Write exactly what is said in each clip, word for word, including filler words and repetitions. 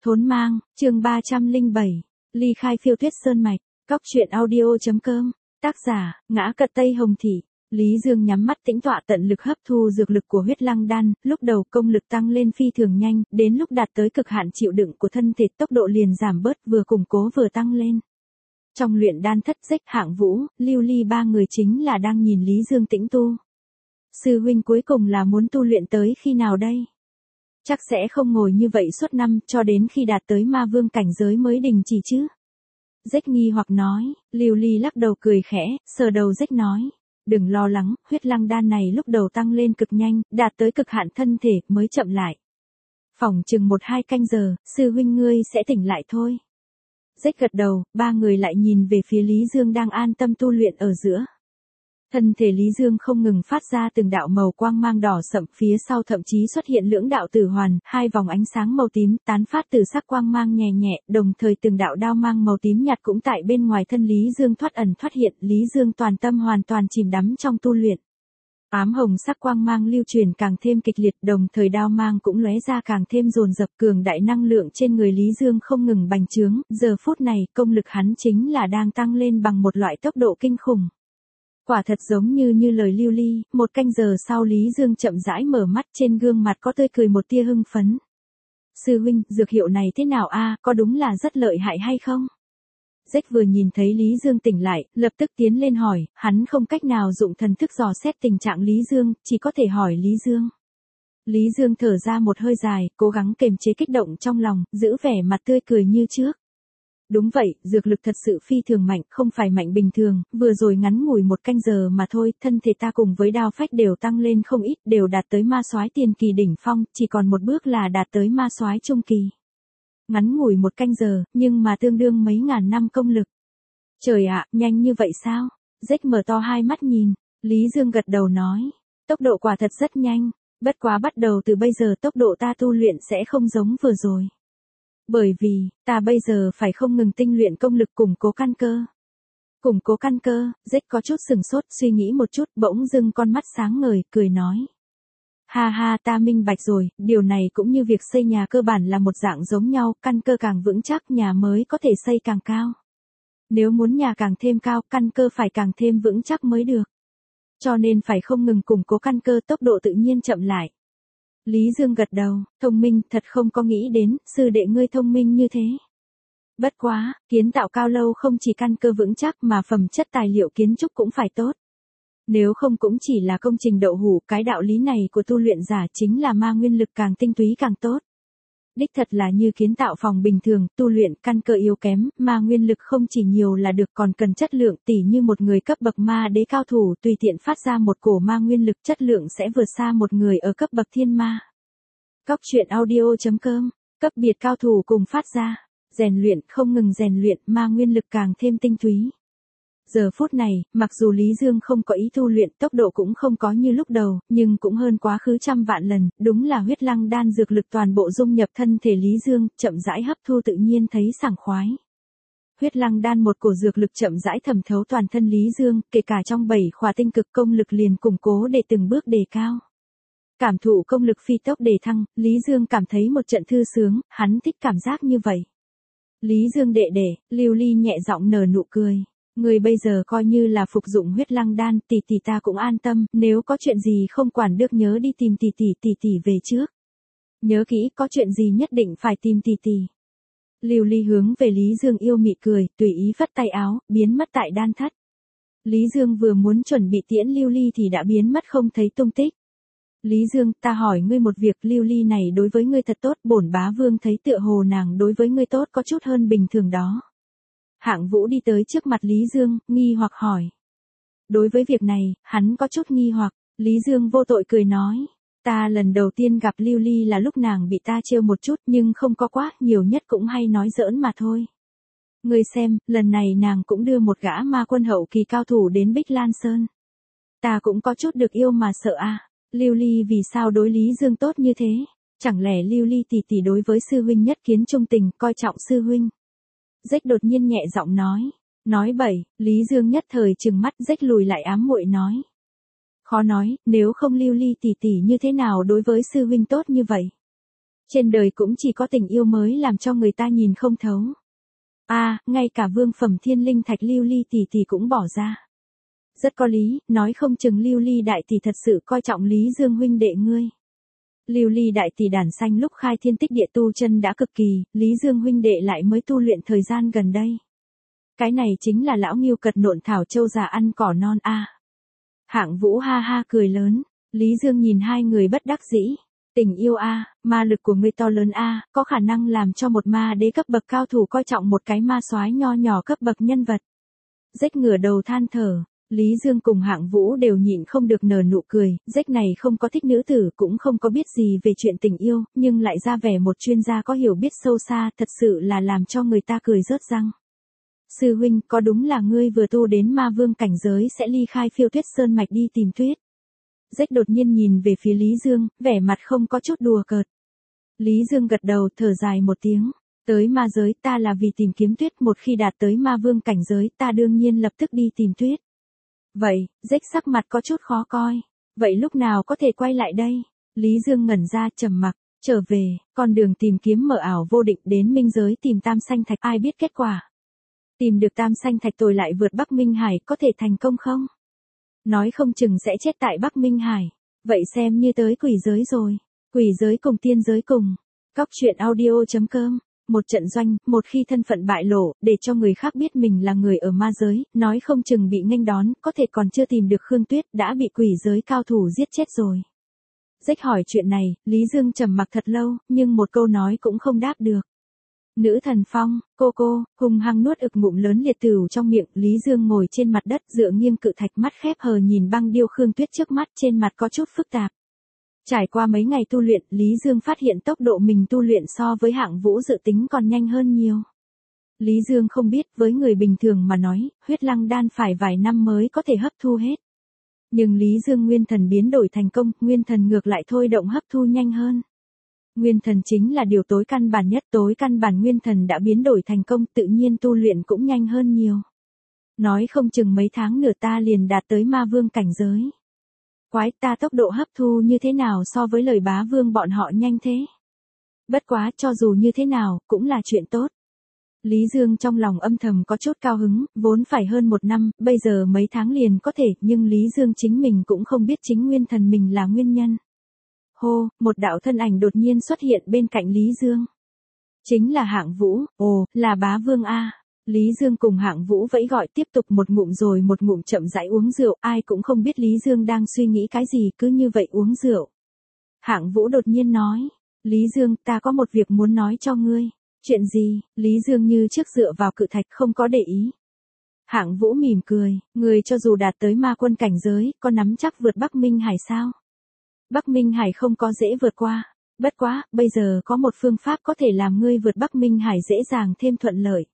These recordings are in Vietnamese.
Thốn mang, chương ba trăm lẻ bảy, ly khai phiêu tuyết sơn mạch, cóc truyện audio.com, tác giả, ngã cật Tây Hồng Thị. Lý Dương nhắm mắt tĩnh tọa tận lực hấp thu dược lực của huyết lăng đan, lúc đầu công lực tăng lên phi thường nhanh, đến lúc đạt tới cực hạn chịu đựng của thân thể tốc độ liền giảm bớt vừa củng cố vừa tăng lên. Trong luyện đan thất Rách, Hạng Vũ, Lưu Ly ba người chính là đang nhìn Lý Dương tĩnh tu. Sư huynh cuối cùng là muốn tu luyện tới khi nào đây? Chắc sẽ không ngồi như vậy suốt năm cho đến khi đạt tới ma vương cảnh giới mới đình chỉ chứ. Rách nghi hoặc nói, Lưu Ly lắc đầu cười khẽ, sờ đầu Rách nói. Đừng lo lắng, huyết lăng đan này lúc đầu tăng lên cực nhanh, đạt tới cực hạn thân thể mới chậm lại. Phỏng chừng một hai canh giờ, sư huynh ngươi sẽ tỉnh lại thôi. Rách gật đầu, ba người lại nhìn về phía Lý Dương đang an tâm tu luyện ở giữa. Thân thể Lý Dương không ngừng phát ra từng đạo màu quang mang đỏ sậm, phía sau thậm chí xuất hiện lưỡng đạo tử hoàn, hai vòng ánh sáng màu tím tán phát từ sắc quang mang nhẹ nhẹ, đồng thời từng đạo đao mang màu tím nhạt cũng tại bên ngoài thân Lý Dương thoát ẩn thoát hiện, Lý Dương toàn tâm hoàn toàn chìm đắm trong tu luyện. Ám hồng sắc quang mang lưu truyền càng thêm kịch liệt, đồng thời đao mang cũng lóe ra càng thêm dồn dập, cường đại năng lượng trên người Lý Dương không ngừng bành trướng, giờ phút này công lực hắn chính là đang tăng lên bằng một loại tốc độ kinh khủng. Quả thật giống như như lời Lưu Ly, một canh giờ sau Lý Dương chậm rãi mở mắt, trên gương mặt có tươi cười một tia hưng phấn. Sư huynh, dược hiệu này thế nào a, có đúng là rất lợi hại hay không? Rách vừa nhìn thấy Lý Dương tỉnh lại, lập tức tiến lên hỏi, hắn không cách nào dụng thần thức dò xét tình trạng Lý Dương, chỉ có thể hỏi Lý Dương. Lý Dương thở ra một hơi dài, cố gắng kềm chế kích động trong lòng, giữ vẻ mặt tươi cười như trước. Đúng vậy, dược lực thật sự phi thường mạnh, không phải mạnh bình thường, vừa rồi ngắn ngủi một canh giờ mà thôi, thân thể ta cùng với đao phách đều tăng lên không ít, đều đạt tới ma soái tiền kỳ đỉnh phong, chỉ còn một bước là đạt tới ma soái trung kỳ. Ngắn ngủi một canh giờ, nhưng mà tương đương mấy ngàn năm công lực. Trời ạ, nhanh như vậy sao? Rách mở to hai mắt nhìn, Lý Dương gật đầu nói, tốc độ quả thật rất nhanh, bất quá bắt đầu từ bây giờ tốc độ ta tu luyện sẽ không giống vừa rồi. Bởi vì, ta bây giờ phải không ngừng tinh luyện công lực củng cố căn cơ. Củng cố căn cơ, Rách có chút sừng sốt, suy nghĩ một chút, bỗng dưng con mắt sáng ngời, cười nói. Ha ha, ta minh bạch rồi, điều này cũng như việc xây nhà cơ bản là một dạng giống nhau, căn cơ càng vững chắc nhà mới có thể xây càng cao. Nếu muốn nhà càng thêm cao, căn cơ phải càng thêm vững chắc mới được. Cho nên phải không ngừng củng cố căn cơ, tốc độ tự nhiên chậm lại. Lý Dương gật đầu, thông minh, thật không có nghĩ đến, sư đệ ngươi thông minh như thế. Bất quá, kiến tạo cao lâu không chỉ căn cơ vững chắc mà phẩm chất tài liệu kiến trúc cũng phải tốt. Nếu không cũng chỉ là công trình đậu hủ, cái đạo lý này của tu luyện giả chính là ma nguyên lực càng tinh túy càng tốt. Đích thật là như kiến tạo phòng bình thường, tu luyện căn cơ yếu kém, ma nguyên lực không chỉ nhiều là được còn cần chất lượng, tỉ như một người cấp bậc ma đế cao thủ tùy tiện phát ra một cổ ma nguyên lực chất lượng sẽ vượt xa một người ở cấp bậc thiên ma. Cóc truyện audio.com, cấp biệt cao thủ cùng phát ra, rèn luyện không ngừng rèn luyện, ma nguyên lực càng thêm tinh túy. Giờ phút này, mặc dù Lý Dương không có ý tu luyện, tốc độ cũng không có như lúc đầu, nhưng cũng hơn quá khứ trăm vạn lần, đúng là huyết lăng đan dược lực toàn bộ dung nhập thân thể Lý Dương, chậm rãi hấp thu tự nhiên thấy sảng khoái. Huyết lăng đan một cổ dược lực chậm rãi thẩm thấu toàn thân Lý Dương, kể cả trong bảy khỏa tinh cực công lực liền củng cố để từng bước đề cao. Cảm thụ công lực phi tốc đề thăng, Lý Dương cảm thấy một trận thư sướng, hắn thích cảm giác như vậy. Lý Dương đệ đệ, Lưu Ly nhẹ giọng nở nụ cười. Người bây giờ coi như là phục dụng huyết lăng đan, tỷ tỷ ta cũng an tâm, nếu có chuyện gì không quản được nhớ đi tìm tỷ tỷ tỷ tỷ về trước. Nhớ kỹ, có chuyện gì nhất định phải tìm tỷ tỷ. Lưu Ly hướng về Lý Dương yêu mị cười, tùy ý phất tay áo, biến mất tại đan thất. Lý Dương vừa muốn chuẩn bị tiễn Lưu Ly thì đã biến mất không thấy tung tích. Lý Dương, ta hỏi ngươi một việc, Lưu Ly này đối với ngươi thật tốt, bổn bá vương thấy tựa hồ nàng đối với ngươi tốt có chút hơn bình thường đó. Hạng Vũ đi tới trước mặt Lý Dương, nghi hoặc hỏi. Đối với việc này, hắn có chút nghi hoặc, Lý Dương vô tội cười nói. Ta lần đầu tiên gặp Lưu Ly là lúc nàng bị ta trêu một chút nhưng không có quá, nhiều nhất cũng hay nói giỡn mà thôi. Ngươi xem, lần này nàng cũng đưa một gã ma quân hậu kỳ cao thủ đến Bích Lan Sơn. Ta cũng có chút được yêu mà sợ à, Lưu Ly vì sao đối Lý Dương tốt như thế? Chẳng lẽ Lưu Ly tỷ tỷ đối với sư huynh nhất kiến trung tình, coi trọng sư huynh? Rách đột nhiên nhẹ giọng nói, nói bậy, Lý Dương nhất thời trừng mắt, Rách lùi lại ám muội nói. Khó nói, nếu không Lưu Ly tỷ tỷ như thế nào đối với sư huynh tốt như vậy? Trên đời cũng chỉ có tình yêu mới làm cho người ta nhìn không thấu. A, à, ngay cả vương phẩm thiên linh thạch Lưu Ly tỷ tỷ cũng bỏ ra. Rất có lý, nói không chừng Lưu Ly đại tỷ thật sự coi trọng Lý Dương huynh đệ ngươi. Lưu Ly đại tỷ đản xanh lúc khai thiên tích địa tu chân đã cực kỳ, Lý Dương huynh đệ lại mới tu luyện thời gian gần đây. Cái này chính là lão Ngưu cật nộn thảo châu già ăn cỏ non a. À. Hạng Vũ ha ha cười lớn, Lý Dương nhìn hai người bất đắc dĩ. Tình yêu a, à, ma lực của ngươi to lớn a, à, có khả năng làm cho một ma đế cấp bậc cao thủ coi trọng một cái ma soái nho nhỏ cấp bậc nhân vật. Rách ngửa đầu than thở, Lý Dương cùng Hạng Vũ đều nhịn không được nở nụ cười, Rách này không có thích nữ tử cũng không có biết gì về chuyện tình yêu, nhưng lại ra vẻ một chuyên gia có hiểu biết sâu xa, thật sự là làm cho người ta cười rớt răng. Sư huynh, có đúng là ngươi vừa tu đến ma vương cảnh giới sẽ ly khai Phiêu Tuyết Sơn mạch đi tìm tuyết? Rách đột nhiên nhìn về phía Lý Dương, vẻ mặt không có chút đùa cợt. Lý Dương gật đầu thở dài một tiếng. Tới ma giới ta là vì tìm kiếm tuyết, một khi đạt tới ma vương cảnh giới ta đương nhiên lập tức đi tìm tuyết. Vậy, Rách sắc mặt có chút khó coi. Vậy lúc nào có thể quay lại đây? Lý Dương ngẩn ra trầm mặc, trở về, con đường tìm kiếm mở ảo vô định đến minh giới tìm tam xanh thạch, ai biết kết quả. Tìm được tam xanh thạch tôi lại vượt Bắc Minh Hải có thể thành công không? Nói không chừng sẽ chết tại Bắc Minh Hải. Vậy xem như tới quỷ giới rồi. Quỷ giới cùng tiên giới cùng. Cóc truyện audio chấm com. Một trận doanh, một khi thân phận bại lộ, để cho người khác biết mình là người ở ma giới, nói không chừng bị nghênh đón, có thể còn chưa tìm được Khương Tuyết, đã bị quỷ giới cao thủ giết chết rồi. Rách hỏi chuyện này, Lý Dương trầm mặc thật lâu, nhưng một câu nói cũng không đáp được. Nữ thần phong, cô cô, hùng hăng nuốt ực ngụm lớn liệt tửu trong miệng, Lý Dương ngồi trên mặt đất dựa nghiêng cự thạch, mắt khép hờ nhìn băng điêu Khương Tuyết trước mắt, trên mặt có chút phức tạp. Trải qua mấy ngày tu luyện, Lý Dương phát hiện tốc độ mình tu luyện so với Hạng Vũ dự tính còn nhanh hơn nhiều. Lý Dương không biết, với người bình thường mà nói, huyết lăng đan phải vài năm mới có thể hấp thu hết. Nhưng Lý Dương nguyên thần biến đổi thành công, nguyên thần ngược lại thôi động hấp thu nhanh hơn. Nguyên thần chính là điều tối căn bản nhất, tối căn bản nguyên thần đã biến đổi thành công, tự nhiên tu luyện cũng nhanh hơn nhiều. Nói không chừng mấy tháng nữa ta liền đạt tới ma vương cảnh giới. Quái, ta tốc độ hấp thu như thế nào so với lời bá vương bọn họ nhanh thế? Bất quá, cho dù như thế nào, cũng là chuyện tốt. Lý Dương trong lòng âm thầm có chút cao hứng, vốn phải hơn một năm, bây giờ mấy tháng liền có thể, nhưng Lý Dương chính mình cũng không biết chính nguyên thần mình là nguyên nhân. Hô, một đạo thân ảnh đột nhiên xuất hiện bên cạnh Lý Dương. Chính là Hạng Vũ, ồ, là bá vương A. Lý Dương cùng Hạng Vũ vẫy gọi tiếp tục một ngụm rồi một ngụm chậm rãi uống rượu, ai cũng không biết Lý Dương đang suy nghĩ cái gì, cứ như vậy uống rượu. Hạng Vũ đột nhiên nói, Lý Dương, ta có một việc muốn nói cho ngươi. Chuyện gì? Lý Dương như trước dựa vào cự thạch không có để ý. Hạng Vũ mỉm cười, người cho dù đạt tới ma quân cảnh giới, có nắm chắc vượt Bắc Minh Hải sao? Bắc Minh Hải không có dễ vượt qua. Bất quá, bây giờ có một phương pháp có thể làm ngươi vượt Bắc Minh Hải dễ dàng thêm thuận lợi.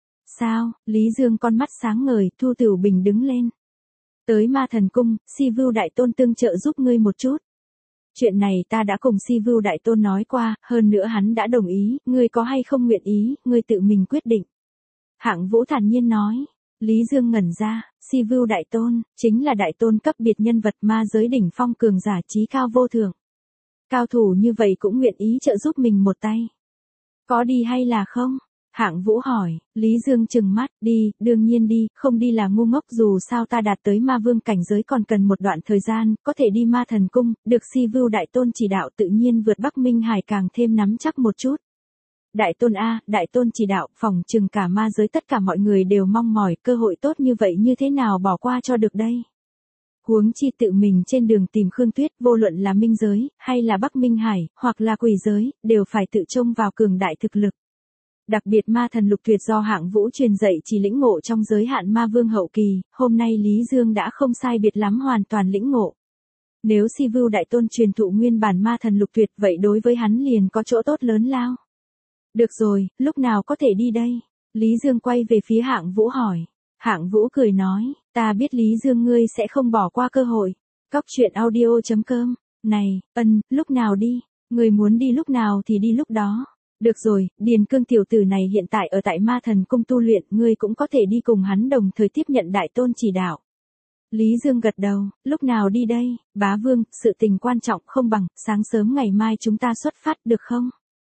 Sao? Lý Dương con mắt sáng ngời, Thu Tửu Bình đứng lên. Tới ma thần cung, Si Vưu Đại Tôn tương trợ giúp ngươi một chút. Chuyện này ta đã cùng Si Vưu Đại Tôn nói qua, hơn nữa hắn đã đồng ý, ngươi có hay không nguyện ý, ngươi tự mình quyết định. Hạng Vũ thản nhiên nói. Lý Dương ngẩn ra, Si Vưu Đại Tôn, chính là Đại Tôn cấp biệt nhân vật ma giới đỉnh phong cường giả trí cao vô thượng. Cao thủ như vậy cũng nguyện ý trợ giúp mình một tay. Có đi hay là không? Hạng Vũ hỏi, Lý Dương trừng mắt, đi, đương nhiên đi, không đi là ngu ngốc, dù sao ta đạt tới ma vương cảnh giới còn cần một đoạn thời gian, có thể đi ma thần cung, được Si Vưu Đại Tôn chỉ đạo tự nhiên vượt Bắc Minh Hải càng thêm nắm chắc một chút. Đại Tôn A, Đại Tôn chỉ đạo, phòng trừng cả ma giới tất cả mọi người đều mong mỏi, cơ hội tốt như vậy như thế nào bỏ qua cho được đây. Huống chi tự mình trên đường tìm Khương Tuyết, vô luận là minh giới, hay là Bắc Minh Hải, hoặc là quỷ giới, đều phải tự trông vào cường đại thực lực. Đặc biệt ma thần lục tuyệt do Hạng Vũ truyền dạy chỉ lĩnh ngộ trong giới hạn ma vương hậu kỳ, hôm nay Lý Dương đã không sai biệt lắm hoàn toàn lĩnh ngộ. Nếu Si Vưu Đại Tôn truyền thụ nguyên bản ma thần lục tuyệt vậy đối với hắn liền có chỗ tốt lớn lao. Được rồi, lúc nào có thể đi đây? Lý Dương quay về phía Hạng Vũ hỏi. Hạng Vũ cười nói, ta biết Lý Dương ngươi sẽ không bỏ qua cơ hội. Cóc truyện audio chấm com, này, ân, lúc nào đi? Người muốn đi lúc nào thì đi lúc đó. Được rồi, Điền Cương tiểu tử này hiện tại ở tại ma thần cung tu luyện, ngươi cũng có thể đi cùng hắn đồng thời tiếp nhận Đại Tôn chỉ đạo. Lý Dương gật đầu, lúc nào đi đây? Bá Vương, sự tình quan trọng không bằng, sáng sớm ngày mai chúng ta xuất phát được không?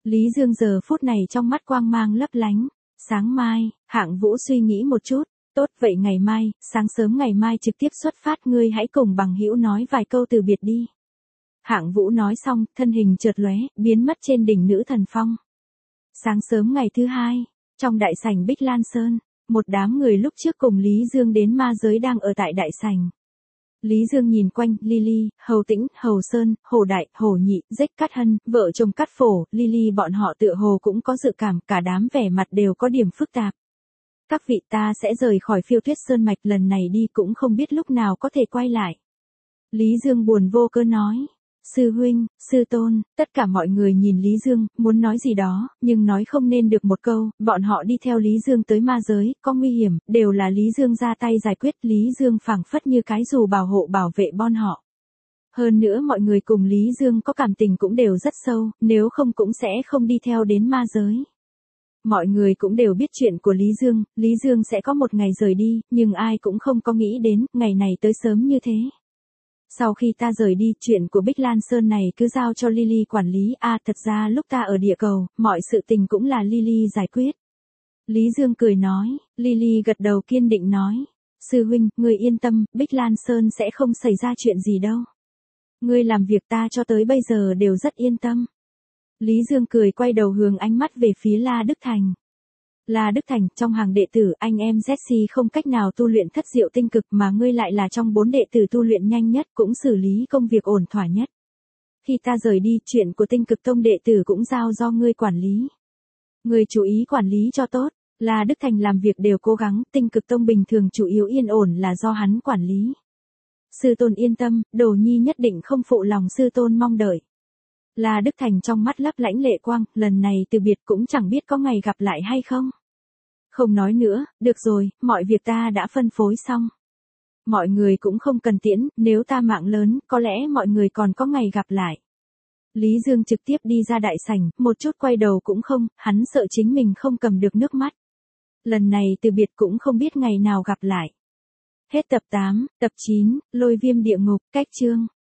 Lý Dương giờ phút này trong mắt quang mang lấp lánh. Sáng mai, Hạng Vũ suy nghĩ một chút. Tốt vậy ngày mai, sáng sớm ngày mai trực tiếp xuất phát, ngươi hãy cùng bằng hữu nói vài câu từ biệt đi. Hạng Vũ nói xong, thân hình chợt lóe, biến mất trên đỉnh Nữ Thần Phong. Sáng sớm ngày thứ hai, trong đại sảnh Bích Lan Sơn, một đám người lúc trước cùng Lý Dương đến ma giới đang ở tại đại sảnh. Lý Dương nhìn quanh, Lily, Hầu Tĩnh, Hầu Sơn, Hồ Đại, Hồ Nhị, Dách Cát Hân, vợ chồng Cát Phổ, Lily bọn họ tựa hồ cũng có dự cảm, cả đám vẻ mặt đều có điểm phức tạp. Các vị, ta sẽ rời khỏi Phiêu Tuyết Sơn mạch, lần này đi cũng không biết lúc nào có thể quay lại. Lý Dương buồn vô cớ nói. Sư huynh, sư tôn, tất cả mọi người nhìn Lý Dương, muốn nói gì đó, nhưng nói không nên được một câu, bọn họ đi theo Lý Dương tới ma giới, có nguy hiểm, đều là Lý Dương ra tay giải quyết, Lý Dương phảng phất như cái dù bảo hộ bảo vệ bọn họ. Hơn nữa mọi người cùng Lý Dương có cảm tình cũng đều rất sâu, nếu không cũng sẽ không đi theo đến ma giới. Mọi người cũng đều biết chuyện của Lý Dương, Lý Dương sẽ có một ngày rời đi, nhưng ai cũng không có nghĩ đến, ngày này tới sớm như thế. Sau khi ta rời đi, chuyện của Bích Lan Sơn này cứ giao cho Lily quản lý, à thật ra lúc ta ở địa cầu, mọi sự tình cũng là Lily giải quyết. Lý Dương cười nói, Lily gật đầu kiên định nói, sư huynh, ngươi yên tâm, Bích Lan Sơn sẽ không xảy ra chuyện gì đâu. Ngươi làm việc ta cho tới bây giờ đều rất yên tâm. Lý Dương cười quay đầu hướng ánh mắt về phía La Đức Thành. La Đức Thành, trong hàng đệ tử, anh em Jesse không cách nào tu luyện thất diệu tinh cực mà ngươi lại là trong bốn đệ tử tu luyện nhanh nhất, cũng xử lý công việc ổn thỏa nhất. Khi ta rời đi, chuyện của tinh cực tông đệ tử cũng giao do ngươi quản lý. Ngươi chú ý quản lý cho tốt. La Đức Thành làm việc đều cố gắng, tinh cực tông bình thường chủ yếu yên ổn là do hắn quản lý. Sư tôn yên tâm, Đồ Nhi nhất định không phụ lòng sư tôn mong đợi. La Đức Thành trong mắt lấp lánh lệ quang, lần này từ biệt cũng chẳng biết có ngày gặp lại hay không. Không nói nữa, được rồi, mọi việc ta đã phân phối xong. Mọi người cũng không cần tiễn, nếu ta mạng lớn, có lẽ mọi người còn có ngày gặp lại. Lý Dương trực tiếp đi ra đại sảnh, một chút quay đầu cũng không, hắn sợ chính mình không cầm được nước mắt. Lần này từ biệt cũng không biết ngày nào gặp lại. Hết tập tám, tập chín, Lôi Viêm Địa Ngục, cách chương.